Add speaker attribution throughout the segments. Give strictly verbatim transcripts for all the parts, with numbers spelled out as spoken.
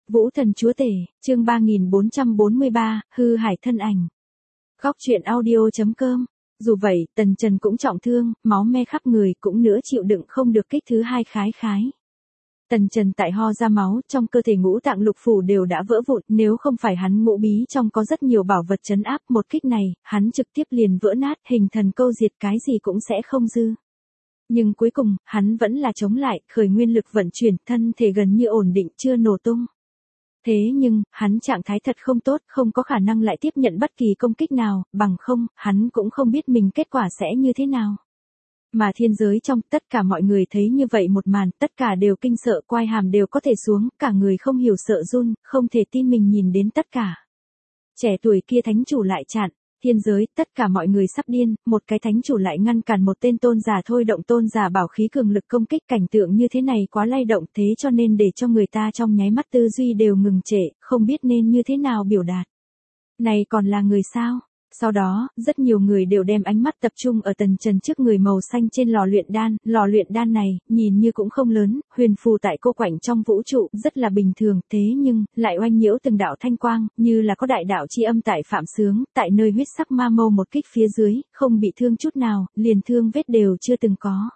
Speaker 1: Vũ thần chúa tể, chương ba nghìn bốn trăm bốn mươi ba, hư hải thân ảnh. Góc truyện audio chấm com. Dù vậy, Tần Trần cũng trọng thương, máu me khắp người, cũng nữa chịu đựng không được kích thứ hai khái khái. Tần Trần tại ho ra máu, trong cơ thể ngũ tạng lục phủ đều đã vỡ vụn, nếu không phải hắn ngũ bí trong có rất nhiều bảo vật trấn áp, một kích này, hắn trực tiếp liền vỡ nát, hình thần câu diệt, cái gì cũng sẽ không dư. Nhưng cuối cùng, hắn vẫn là chống lại, khởi nguyên lực vận chuyển, thân thể gần như ổn định, chưa nổ tung. Thế nhưng, hắn trạng thái thật không tốt, không có khả năng lại tiếp nhận bất kỳ công kích nào, bằng không, hắn cũng không biết mình kết quả sẽ như thế nào. Mà thiên giới trong, tất cả mọi người thấy như vậy một màn, tất cả đều kinh sợ, quai hàm đều có thể xuống, cả người không hiểu sợ run, không thể tin mình nhìn đến tất cả. Trẻ tuổi kia thánh chủ lại chặn. Thiên giới, tất cả mọi người sắp điên, một cái thánh chủ lại ngăn cản một tên tôn giả thôi động tôn giả bảo khí cường lực công kích, cảnh tượng như thế này quá lay động, thế cho nên để cho người ta trong nháy mắt tư duy đều ngừng trệ, không biết nên như thế nào biểu đạt. Này còn là người sao? Sau đó, rất nhiều người đều đem ánh mắt tập trung ở Tần Trần trước người màu xanh trên lò luyện đan, lò luyện đan này, nhìn như cũng không lớn, huyền phù tại cô quạnh trong vũ trụ, rất là bình thường, thế nhưng, lại oanh nhiễu từng đạo thanh quang, như là có đại đạo chi âm tại phạm sướng, tại nơi huyết sắc ma mâu một kích phía dưới, không bị thương chút nào, liền thương vết đều chưa từng có.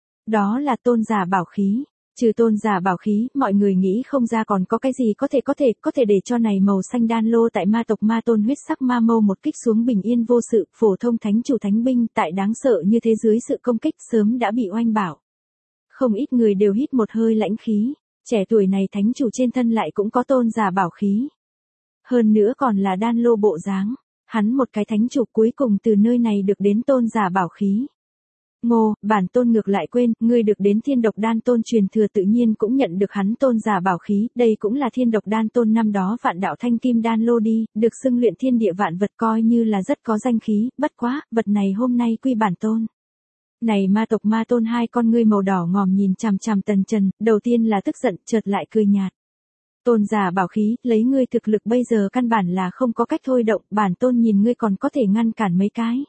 Speaker 1: Đó là tôn giả bảo khí. Trừ tôn giả bảo khí, mọi người nghĩ không ra còn có cái gì có thể có thể, có thể để cho này màu xanh đan lô tại ma tộc ma tôn huyết sắc ma mâu một kích xuống bình yên vô sự, phổ thông thánh chủ thánh binh tại đáng sợ như thế dưới sự công kích sớm đã bị oanh bảo. Không ít người đều hít một hơi lãnh khí, trẻ tuổi này thánh chủ trên thân lại cũng có tôn giả bảo khí. Hơn nữa còn là đan lô bộ dáng, hắn một cái thánh chủ cuối cùng từ nơi này được đến tôn giả bảo khí. Ngô, bản tôn ngược lại quên, ngươi được đến thiên độc đan tôn truyền thừa tự nhiên cũng nhận được hắn tôn giả bảo khí, đây cũng là thiên độc đan tôn năm đó vạn đạo thanh kim đan lô đi, được xưng luyện thiên địa vạn vật coi như là rất có danh khí, bất quá, vật này hôm nay quy bản tôn. Này ma tộc ma tôn hai con ngươi màu đỏ ngòm nhìn chằm chằm Tần Trần, đầu tiên là tức giận, chợt lại cười nhạt. Tôn giả bảo khí, lấy ngươi thực lực bây giờ căn bản là không có cách thôi động, bản tôn nhìn ngươi còn có thể ngăn cản mấy cái.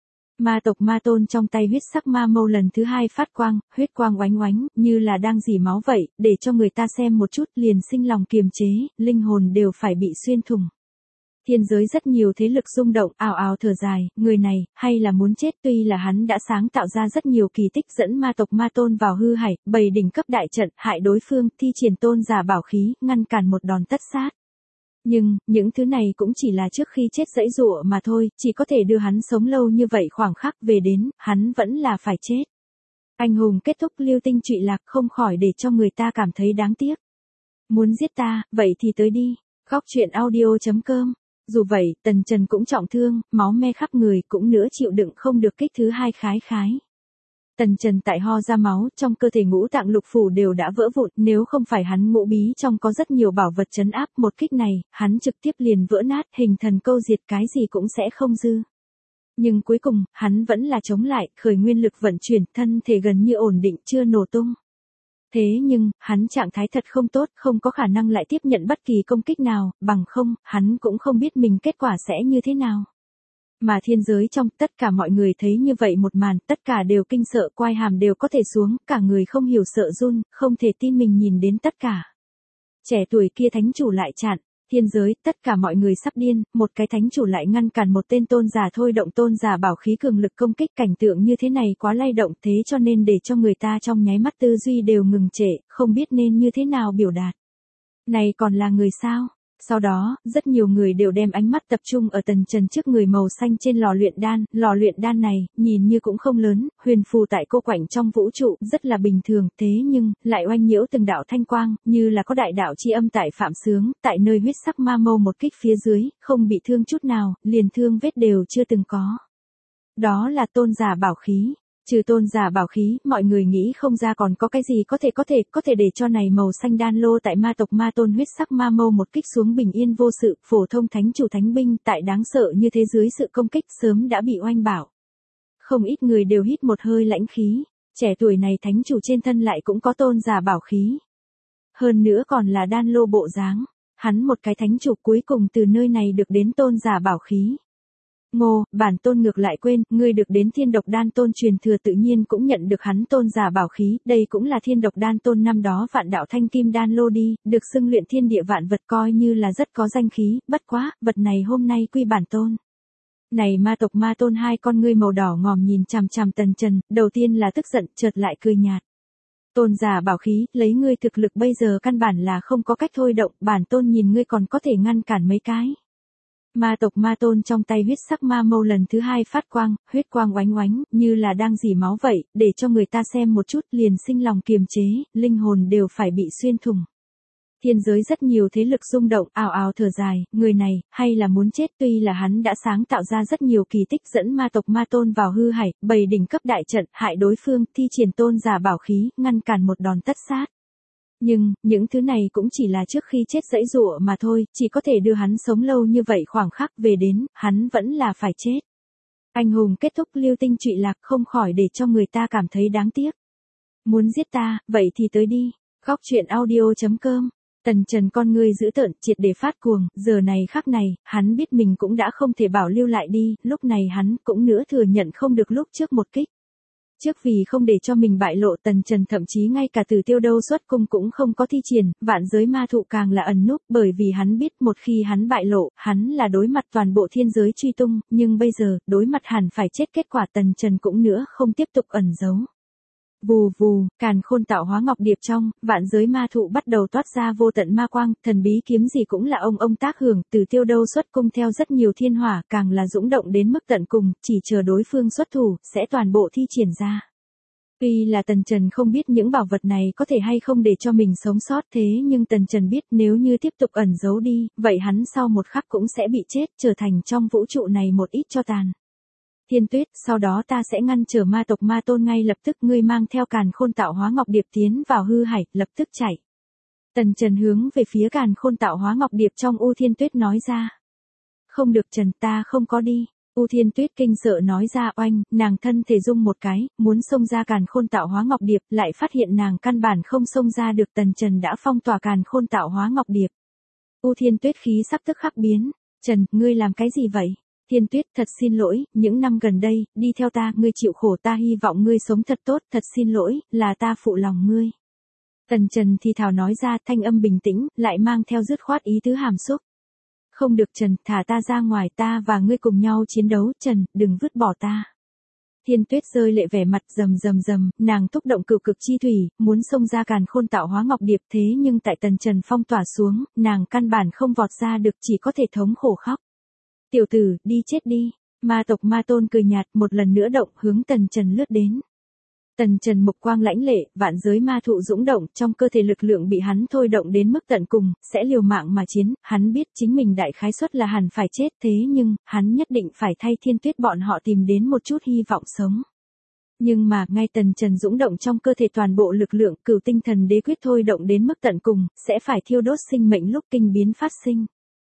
Speaker 1: Ma tộc ma tôn trong tay huyết sắc ma mâu lần thứ hai phát quang, huyết quang oánh oánh, như là đang rỉ máu vậy, để cho người ta xem một chút liền sinh lòng kiềm chế, linh hồn đều phải bị xuyên thủng. Thiên giới rất nhiều thế lực rung động, ào ào thở dài, người này, hay là muốn chết, tuy là hắn đã sáng tạo ra rất nhiều kỳ tích dẫn ma tộc ma tôn vào hư hải, bày đỉnh cấp đại trận, hại đối phương, thi triển tôn giả bảo khí, ngăn cản một đòn tất sát. Nhưng, những thứ này cũng chỉ là trước khi chết dãy dụa mà thôi, chỉ có thể đưa hắn sống lâu như vậy khoảng khắc về đến, hắn vẫn là phải chết. Anh hùng kết thúc lưu tinh trụy lạc không khỏi để cho người ta cảm thấy đáng tiếc. Muốn giết ta, vậy thì tới đi. Góc truyện audio chấm com. Dù vậy, Tần Trần cũng trọng thương, máu me khắp người, cũng nữa chịu đựng không được kích thứ hai khái khái. Tần Trần tại ho ra máu, trong cơ thể ngũ tạng lục phủ đều đã vỡ vụn, nếu không phải hắn ngũ bí trong có rất nhiều bảo vật trấn áp, một kích này, hắn trực tiếp liền vỡ nát, hình thần câu diệt, cái gì cũng sẽ không dư. Nhưng cuối cùng, hắn vẫn là chống lại, khởi nguyên lực vận chuyển, thân thể gần như ổn định, chưa nổ tung. Thế nhưng, hắn trạng thái thật không tốt, không có khả năng lại tiếp nhận bất kỳ công kích nào, bằng không, hắn cũng không biết mình kết quả sẽ như thế nào. Mà thiên giới trong, tất cả mọi người thấy như vậy một màn, tất cả đều kinh sợ, quai hàm đều có thể xuống, cả người không hiểu sợ run, không thể tin mình nhìn đến tất cả. Trẻ tuổi kia thánh chủ lại chặn. Thiên giới, tất cả mọi người sắp điên, một cái thánh chủ lại ngăn cản một tên tôn giả thôi động tôn giả bảo khí cường lực công kích, cảnh tượng như thế này quá lay động, thế cho nên để cho người ta trong nháy mắt tư duy đều ngừng trệ, không biết nên như thế nào biểu đạt. Này còn là người sao? Sau đó, rất nhiều người đều đem ánh mắt tập trung ở Tần Trần trước người màu xanh trên lò luyện đan, lò luyện đan này, nhìn như cũng không lớn, huyền phù tại cô quạnh trong vũ trụ, rất là bình thường, thế nhưng, lại oanh nhiễu từng đạo thanh quang, như là có đại đạo chi âm tại phạm sướng, tại nơi huyết sắc ma mâu một kích phía dưới, không bị thương chút nào, liền thương vết đều chưa từng có. Đó là tôn giả bảo khí. Trừ tôn giả bảo khí, mọi người nghĩ không ra còn có cái gì có thể có thể, có thể để cho này màu xanh đan lô tại ma tộc ma tôn huyết sắc ma mâu một kích xuống bình yên vô sự, phổ thông thánh chủ thánh binh tại đáng sợ như thế dưới sự công kích sớm đã bị oanh bảo. Không ít người đều hít một hơi lãnh khí, trẻ tuổi này thánh chủ trên thân lại cũng có tôn giả bảo khí. Hơn nữa còn là đan lô bộ dáng, hắn một cái thánh chủ cuối cùng từ nơi này được đến tôn giả bảo khí. Ngô, bản tôn ngược lại quên, ngươi được đến thiên độc đan tôn truyền thừa tự nhiên cũng nhận được hắn tôn giả bảo khí, đây cũng là thiên độc đan tôn năm đó vạn đạo thanh kim đan lô đi, được xưng luyện thiên địa vạn vật coi như là rất có danh khí, bất quá, vật này hôm nay quy bản tôn. Này ma tộc ma tôn hai con ngươi màu đỏ ngòm nhìn chằm chằm Tần Trần, đầu tiên là tức giận, chợt lại cười nhạt. Tôn giả bảo khí, lấy ngươi thực lực bây giờ căn bản là không có cách thôi động, bản tôn nhìn ngươi còn có thể ngăn cản mấy cái. Ma tộc ma tôn trong tay huyết sắc ma mâu lần thứ hai phát quang, huyết quang oánh oánh, như là đang rỉ máu vậy, để cho người ta xem một chút liền sinh lòng kiềm chế, linh hồn đều phải bị xuyên thủng. Thiên giới rất nhiều thế lực rung động, ào ào thở dài, người này, hay là muốn chết, tuy là hắn đã sáng tạo ra rất nhiều kỳ tích dẫn ma tộc ma tôn vào hư hải, bày đỉnh cấp đại trận, hại đối phương, thi triển tôn giả bảo khí, ngăn cản một đòn tất sát. Nhưng, những thứ này cũng chỉ là trước khi chết giãy giụa mà thôi, chỉ có thể đưa hắn sống lâu như vậy khoảng khắc về đến, hắn vẫn là phải chết. Anh hùng kết thúc lưu tinh trụy lạc không khỏi để cho người ta cảm thấy đáng tiếc. Muốn giết ta, vậy thì tới đi. Góc truyện audio chấm com. Tần Trần con ngươi dữ tợn, triệt để phát cuồng, giờ này khắc này, hắn biết mình cũng đã không thể bảo lưu lại đi, lúc này hắn cũng nữa thừa nhận không được lúc trước một kích. Trước vì không để cho mình bại lộ Tần Trần thậm chí ngay cả từ tiêu đâu xuất cung cũng không có thi triển, vạn giới ma thụ càng là ẩn núp bởi vì hắn biết một khi hắn bại lộ, hắn là đối mặt toàn bộ thiên giới truy tung, nhưng bây giờ, đối mặt hẳn phải chết kết quả Tần Trần cũng nữa không tiếp tục ẩn giấu. Vù vù, càn khôn tạo hóa ngọc điệp trong, vạn giới ma thụ bắt đầu toát ra vô tận ma quang, thần bí kiếm gì cũng là ông ông tác hưởng, từ tiêu đâu xuất cung theo rất nhiều thiên hỏa, càng là dũng động đến mức tận cùng, chỉ chờ đối phương xuất thủ, sẽ toàn bộ thi triển ra. Tuy là Tần Trần không biết những bảo vật này có thể hay không để cho mình sống sót thế nhưng Tần Trần biết nếu như tiếp tục ẩn giấu đi, vậy hắn sau một khắc cũng sẽ bị chết, trở thành trong vũ trụ này một ít cho tàn. Thiên Tuyết, sau đó ta sẽ ngăn trở ma tộc ma tôn ngay lập tức, ngươi mang theo càn khôn tạo hóa ngọc điệp tiến vào hư hải, lập tức chạy. Tần Trần hướng về phía càn khôn tạo hóa ngọc điệp trong U Thiên Tuyết nói ra. Không được Trần, ta không có đi. U Thiên Tuyết kinh sợ nói ra, oanh, nàng thân thể rung một cái, muốn xông ra càn khôn tạo hóa ngọc điệp, lại phát hiện nàng căn bản không xông ra được, Tần Trần đã phong tỏa càn khôn tạo hóa ngọc điệp. U Thiên Tuyết khí sắc tức khắc biến. Trần, ngươi làm cái gì vậy? Thiên Tuyết, thật xin lỗi, những năm gần đây, đi theo ta, ngươi chịu khổ, ta hy vọng ngươi sống thật tốt, thật xin lỗi, là ta phụ lòng ngươi. Tần Trần thì thào nói ra, thanh âm bình tĩnh, lại mang theo dứt khoát ý tứ hàm xúc. Không được Trần, thả ta ra ngoài, ta và ngươi cùng nhau chiến đấu, Trần, đừng vứt bỏ ta. Thiên Tuyết rơi lệ vẻ mặt rầm rầm rầm, nàng thúc động cửu cực chi thủy, muốn xông ra càn khôn tạo hóa ngọc điệp thế nhưng tại Tần Trần phong tỏa xuống, nàng căn bản không vọt ra được, chỉ có thể thống khổ khóc. Tiểu tử, đi chết đi. Ma tộc ma tôn cười nhạt, một lần nữa động, hướng Tần Trần lướt đến. Tần Trần mục quang lãnh lệ, vạn giới ma thụ dũng động, trong cơ thể lực lượng bị hắn thôi động đến mức tận cùng, sẽ liều mạng mà chiến, hắn biết chính mình đại khái suất là hẳn phải chết thế nhưng, hắn nhất định phải thay Thiên Tuyết bọn họ tìm đến một chút hy vọng sống. Nhưng mà, ngay Tần Trần dũng động trong cơ thể toàn bộ lực lượng, cửu tinh thần đế quyết thôi động đến mức tận cùng, sẽ phải thiêu đốt sinh mệnh lúc kinh biến phát sinh.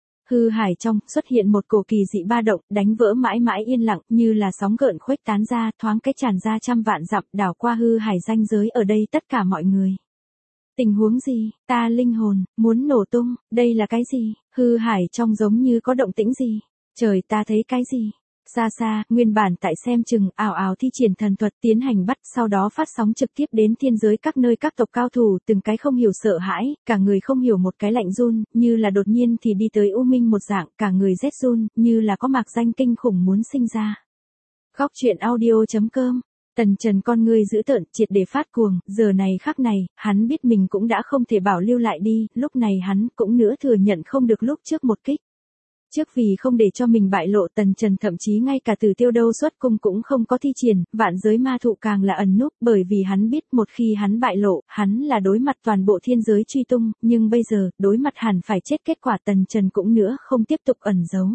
Speaker 1: Hư hải trong, xuất hiện một cổ kỳ dị ba động, đánh vỡ mãi mãi yên lặng, như là sóng gợn khuếch tán ra, thoáng cái tràn ra trăm vạn dặm, đảo qua hư hải ranh giới ở đây tất cả mọi người. Tình huống gì, ta linh hồn, muốn nổ tung, đây là cái gì, hư hải trong giống như có động tĩnh gì, trời ta thấy cái gì. Xa xa, nguyên bản tại xem chừng, ảo ảo thi triển thần thuật tiến hành bắt, sau đó phát sóng trực tiếp đến thiên giới các nơi các tộc cao thủ, từng cái không hiểu sợ hãi, cả người không hiểu một cái lạnh run, như là đột nhiên thì đi tới u minh một dạng, cả người rét run, như là có mạc danh kinh khủng muốn sinh ra. Góc truyện audio chấm com. Tần Trần con ngươi dữ tợn, triệt để phát cuồng, giờ này khắc này, hắn biết mình cũng đã không thể bảo lưu lại đi, lúc này hắn cũng nữa thừa nhận không được lúc trước một kích. Trước vì không để cho mình bại lộ Tần Trần thậm chí ngay cả từ tiêu đâu xuất cung cũng không có thi triển, vạn giới ma thụ càng là ẩn núp bởi vì hắn biết một khi hắn bại lộ, hắn là đối mặt toàn bộ thiên giới truy tung, nhưng bây giờ, đối mặt hẳn phải chết kết quả Tần Trần cũng nữa không tiếp tục ẩn giấu.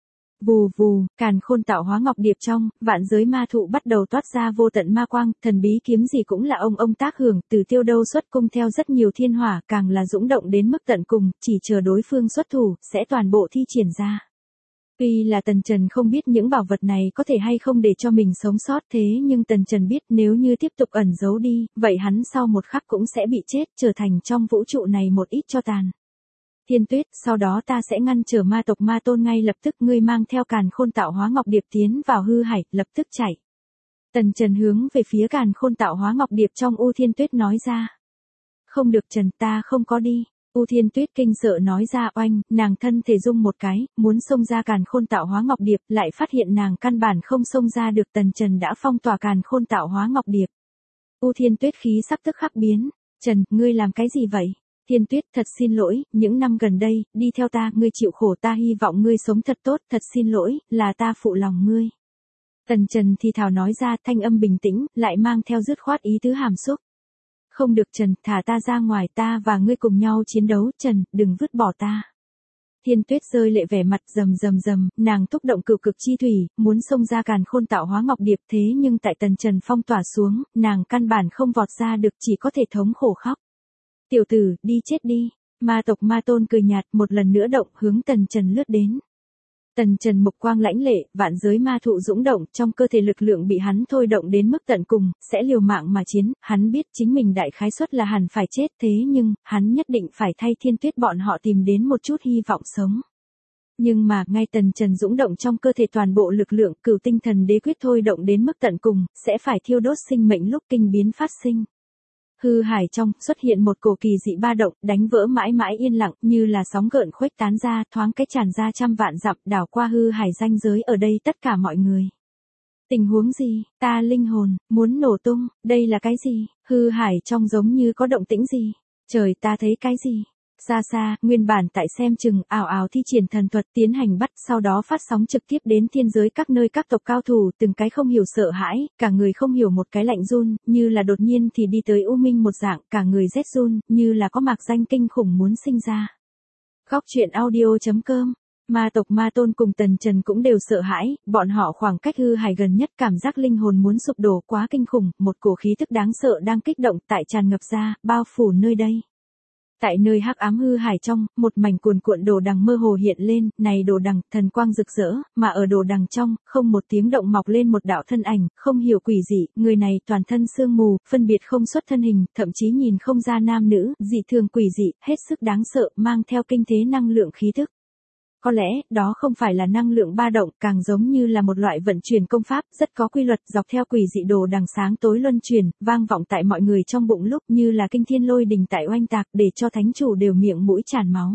Speaker 1: Vù vù, càn khôn tạo hóa ngọc điệp trong, vạn giới ma thụ bắt đầu toát ra vô tận ma quang, thần bí kiếm gì cũng là ông ông tác hưởng, từ tiêu đâu xuất cung theo rất nhiều thiên hỏa, càng là dũng động đến mức tận cùng, chỉ chờ đối phương xuất thủ, sẽ toàn bộ thi triển ra. Tuy là Tần Trần không biết những bảo vật này có thể hay không để cho mình sống sót thế nhưng Tần Trần biết nếu như tiếp tục ẩn giấu đi, vậy hắn sau một khắc cũng sẽ bị chết, trở thành trong vũ trụ này một ít cho tàn. Thiên Tuyết, sau đó ta sẽ ngăn trở ma tộc Ma Tôn ngay lập tức, ngươi mang theo Càn Khôn Tạo Hóa Ngọc Điệp tiến vào hư hải, lập tức chạy. Tần Trần hướng về phía Càn Khôn Tạo Hóa Ngọc Điệp trong U Thiên Tuyết nói ra. Không được Trần, ta không có đi. U Thiên Tuyết kinh sợ nói ra. Oanh, nàng thân thể rung một cái, muốn xông ra Càn Khôn Tạo Hóa Ngọc Điệp, lại phát hiện nàng căn bản không xông ra được. Tần Trần đã phong tỏa Càn Khôn Tạo Hóa Ngọc Điệp. U Thiên Tuyết khí sắc tức khắc biến. Trần, ngươi làm cái gì vậy? Thiên Tuyết, thật xin lỗi, những năm gần đây, đi theo ta, ngươi chịu khổ, ta hy vọng ngươi sống thật tốt, thật xin lỗi, là ta phụ lòng ngươi. Tần Trần thì thào nói ra, thanh âm bình tĩnh, lại mang theo dứt khoát ý tứ hàm xúc. Không được Trần, thả ta ra ngoài, ta và ngươi cùng nhau chiến đấu, Trần, đừng vứt bỏ ta. Thiên Tuyết rơi lệ, vẻ mặt rầm rầm rầm, nàng thúc động cửu cực chi thủy, muốn xông ra Càn Khôn Tạo Hóa Ngọc Điệp, thế nhưng tại Tần Trần phong tỏa xuống, nàng căn bản không vọt ra được, chỉ có thể thống khổ khóc. Tiểu tử, đi chết đi. Ma tộc Ma Tôn cười nhạt, một lần nữa động, hướng Tần Trần lướt đến. Tần Trần mục quang lãnh lệ, vạn giới ma thụ dũng động, trong cơ thể lực lượng bị hắn thôi động đến mức tận cùng, sẽ liều mạng mà chiến, hắn biết chính mình đại khái suất là hẳn phải chết, thế nhưng, hắn nhất định phải thay Thiên Tuyết bọn họ tìm đến một chút hy vọng sống. Nhưng mà, ngay Tần Trần dũng động trong cơ thể toàn bộ lực lượng, cửu tinh thần đế quyết thôi động đến mức tận cùng, sẽ phải thiêu đốt sinh mệnh lúc kinh biến phát sinh. Hư hải trong, xuất hiện một cổ kỳ dị ba động, đánh vỡ mãi mãi yên lặng, như là sóng gợn khuếch tán ra, thoáng cái tràn ra trăm vạn dặm, đảo qua hư hải ranh giới ở đây tất cả mọi người. Tình huống gì, ta linh hồn, muốn nổ tung, đây là cái gì, hư hải trong giống như có động tĩnh gì, trời ta thấy cái gì. Xa xa, nguyên bản tại xem chừng, ảo ảo thi triển thần thuật tiến hành bắt, sau đó phát sóng trực tiếp đến thiên giới các nơi các tộc cao thủ, từng cái không hiểu sợ hãi, cả người không hiểu một cái lạnh run, như là đột nhiên thì đi tới u minh một dạng, cả người rét run, như là có mạc danh kinh khủng muốn sinh ra. Góc truyện audio chấm com. Ma tộc Ma Tôn cùng Tần Trần cũng đều sợ hãi, bọn họ khoảng cách hư hải gần nhất, cảm giác linh hồn muốn sụp đổ quá kinh khủng, một cổ khí tức đáng sợ đang kích động tại tràn ngập ra, bao phủ nơi đây. Tại nơi hắc ám hư hải trong, một mảnh cuồn cuộn đồ đằng mơ hồ hiện lên, này đồ đằng, thần quang rực rỡ, mà ở đồ đằng trong, không một tiếng động mọc lên một đạo thân ảnh, không hiểu quỷ dị, người này toàn thân sương mù, phân biệt không xuất thân hình, thậm chí nhìn không ra nam nữ, dị thường quỷ dị, hết sức đáng sợ, mang theo kinh thế năng lượng khí thức. Có lẽ, đó không phải là năng lượng ba động, càng giống như là một loại vận chuyển công pháp, rất có quy luật, dọc theo quỷ dị đồ đằng sáng tối luân chuyển, vang vọng tại mọi người trong bụng lúc như là kinh thiên lôi đình tại oanh tạc, để cho thánh chủ đều miệng mũi tràn máu.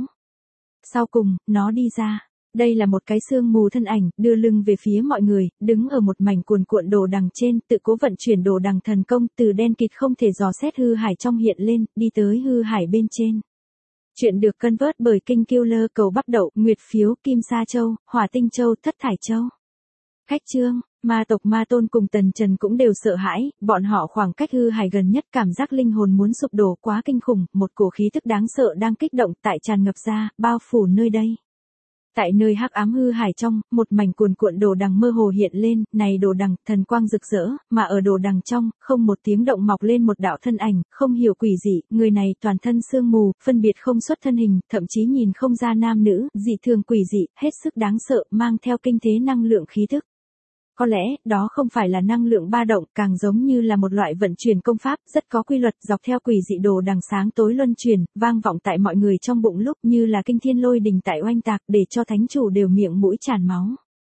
Speaker 1: Sau cùng, nó đi ra. Đây là một cái sương mù thân ảnh, đưa lưng về phía mọi người, đứng ở một mảnh cuồn cuộn đồ đằng trên, tự cố vận chuyển đồ đằng thần công, từ đen kịt không thể dò xét hư hải trong hiện lên, đi tới hư hải bên trên. Chuyện được cân vớt bởi Kinh Killer, cầu bắp đậu, nguyệt phiếu, kim sa châu, hỏa tinh châu, thất thải châu. Khách chương, ma tộc Ma Tôn cùng Tần Trần cũng đều sợ hãi, bọn họ khoảng cách hư hải gần nhất, cảm giác linh hồn muốn sụp đổ quá kinh khủng, một cổ khí tức đáng sợ đang kích động tại tràn ngập ra, bao phủ nơi đây. Tại nơi hắc ám hư hải trong, một mảnh cuồn cuộn đồ đằng mơ hồ hiện lên, này đồ đằng, thần quang rực rỡ, mà ở đồ đằng trong, không một tiếng động mọc lên một đạo thân ảnh, không hiểu quỷ dị, người này toàn thân sương mù, phân biệt không xuất thân hình, thậm chí nhìn không ra nam nữ, dị thường quỷ dị, hết sức đáng sợ, mang theo kinh thế năng lượng khí thức. Có lẽ, đó không phải là năng lượng ba động, càng giống như là một loại vận chuyển công pháp, rất có quy luật, dọc theo quỷ dị đồ đằng sáng tối luân chuyển, vang vọng tại mọi người trong bụng lúc như là kinh thiên lôi đình tại oanh tạc, để cho thánh chủ đều miệng mũi tràn máu.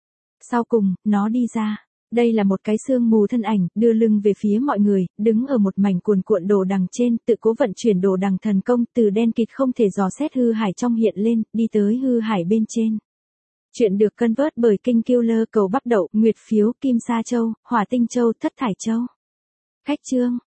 Speaker 1: Sau cùng, nó đi ra. Đây là một cái sương mù thân ảnh, đưa lưng về phía mọi người, đứng ở một mảnh cuồn cuộn đồ đằng trên, tự cố vận chuyển đồ đằng thần công, từ đen kịt không thể dò xét hư hải trong hiện lên, đi tới hư hải bên trên. Chuyện được cân vớt bởi Kinh Killer, cầu bắp đậu, nguyệt phiếu, kim sa châu, hỏa tinh châu, thất thải châu. Khách chương,